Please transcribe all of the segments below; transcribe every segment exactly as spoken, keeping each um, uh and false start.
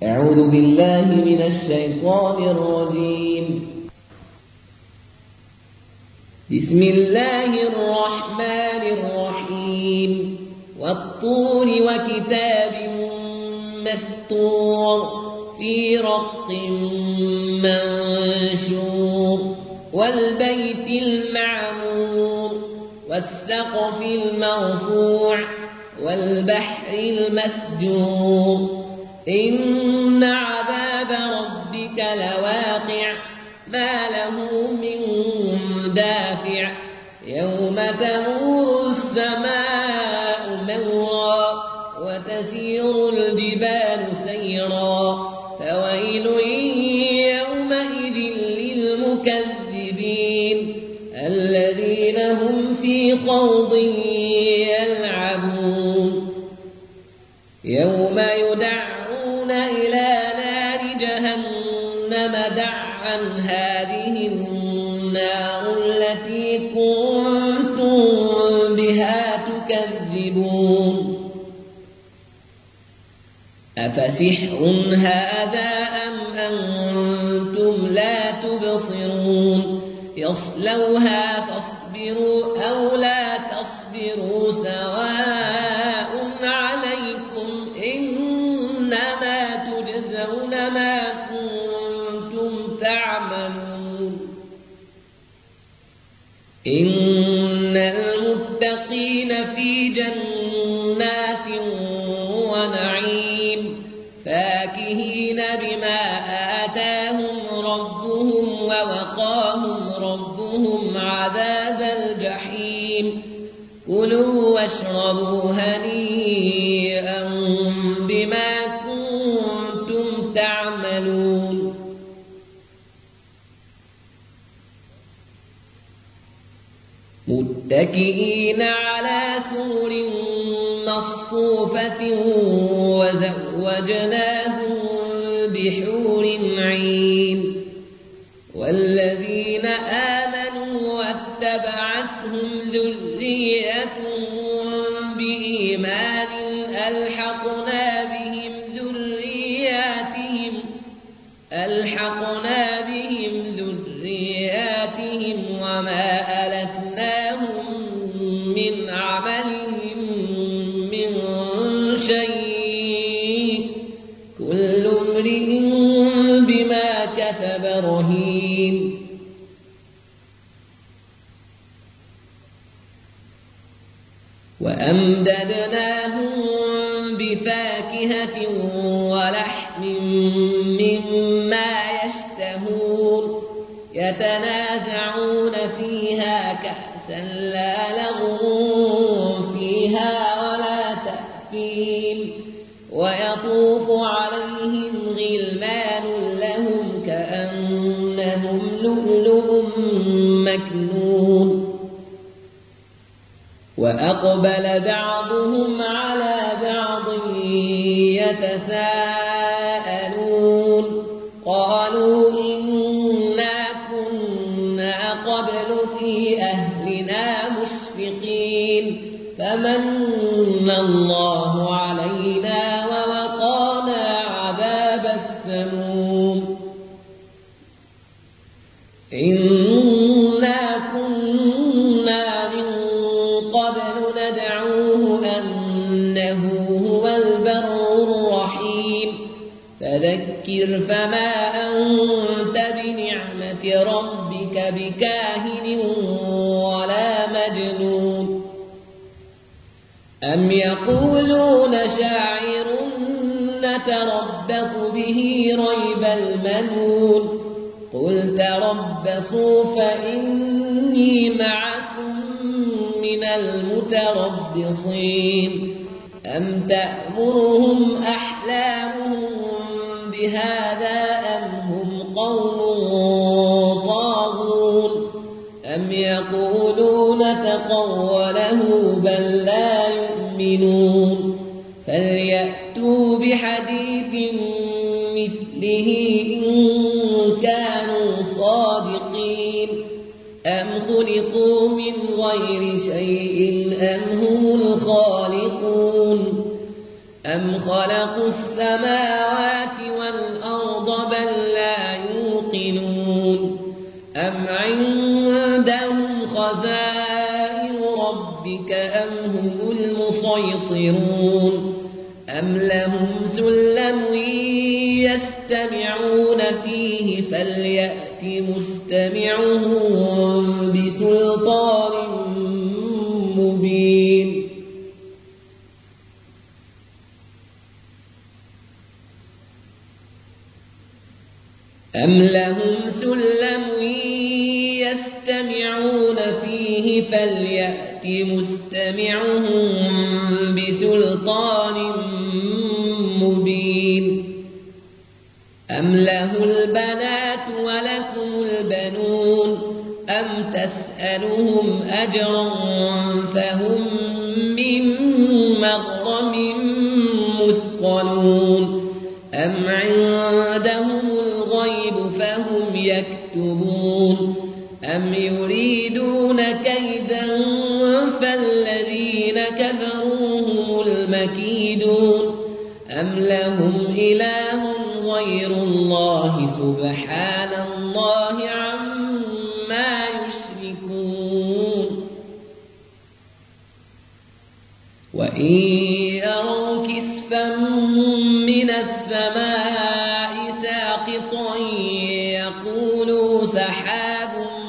أعوذ بالله من الشيطان الرجيم. بسم الله الرحمن الرحيم. والطور وكتاب مسطور في رق منشور والبيت المعمور والسقف المرفوع والبحر المسجور إن عذاب ربك لواقع ما له من دافع يوم تمور السماء مورا وتسير الجبال سيرا فويل يومئذ للمكذبين الذين هم في خوض يلعبون يوم يدعون إلى نار جهنم دعا هذه النار التي كنتم بها تكذبون أفسحر هذا أم أنتم لا تبصرون يصلوها فاصبروا أو لا تصبروا سواء عليكم إنما تجزون ما كنتم تعملون إن المتقين في جنات ونعيم فاكهين بما آتاهم ربهم ووقاهم ربهم عذاب الجحيم كلوا واشربوا هنيئا بما كنتم تعملون متكئين على سور مصفوفة وزوجناهم بحور عين والذين آمنوا واتبعتهم ذريتهم بإيمان ألحقنا بهم ذرياتهم ألحقنا بهم ذرياتهم وما ألتناهم من عملهم من شيء كل امرئ بما كسب رهين وأمددناهم بفاكهة ولحم مما يشتهون يتنازعون فيها كأسا لا لغو فيها ولا تأثيم ويطوف عليهم غلمان لهم كأنهم لؤلؤ مكنون وأقبل بعضهم على بعض يتساءلون قالوا إنا كنا قبل في أهلنا مشفقين فمن الله علينا ووقانا عذاب السموم إنا كنا من قبل ندعوه أنه هو البر الرحيم فذكر فما أنت بنعمة ربك بكاهن ولا مجنون أم يقولون شاعر نتربص به ريب المنون قل تربصوا فإني معكم من المتربصين أم تأمرهم أحلامهم بهذا أم هم قوم طاغون أم يقولون تقوله بل لا يؤمنون فليأتوا بحديث مثله إن كانوا صادقين أم خلقوا من غير شيء أم هم الخالقون أم خلقوا السماوات والأرض بل لا يوقنون أم عندهم خزائن ربك أم هم المسيطرون أم لهم سلم يستمعون فيه فليأت مستمعهم بسلطان مبين أم لهم سلم يستمعون فيه فليأت مستمعهم بسلطان مبين أم له البنات ولكم البنون أم تسألهم أجرا فهم من مغرم مثقلون أم عندهم الغيب فهم يكتبون أم يريدون كيدا فالذين كفروا هم المكيدون أم لهم إله غير الله سبحان الله عما يشركون وإن يروا كسفا من السماء ساقطا يقولوا سحاب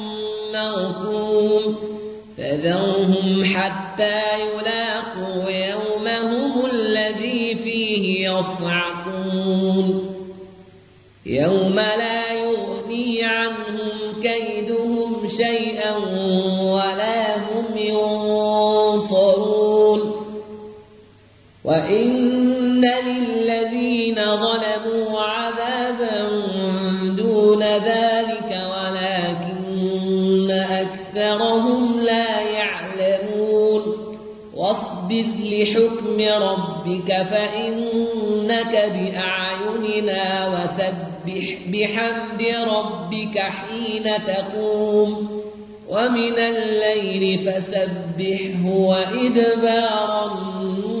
مركوم فذرهم حتى يلاقوا يومهم الذي فيه يصعقون يوم لا يغني عنهم كيدهم شيئا ولا هم ينصرون وإن للذين ظلموا عذابا دون ذلك ولكن أكثرهم لا يعلمون واصبر لحكم ربك فإنك بأعيننا وسبح بحمد ربك حين تقوم ومن الليل فسبحه وإدبار النجوم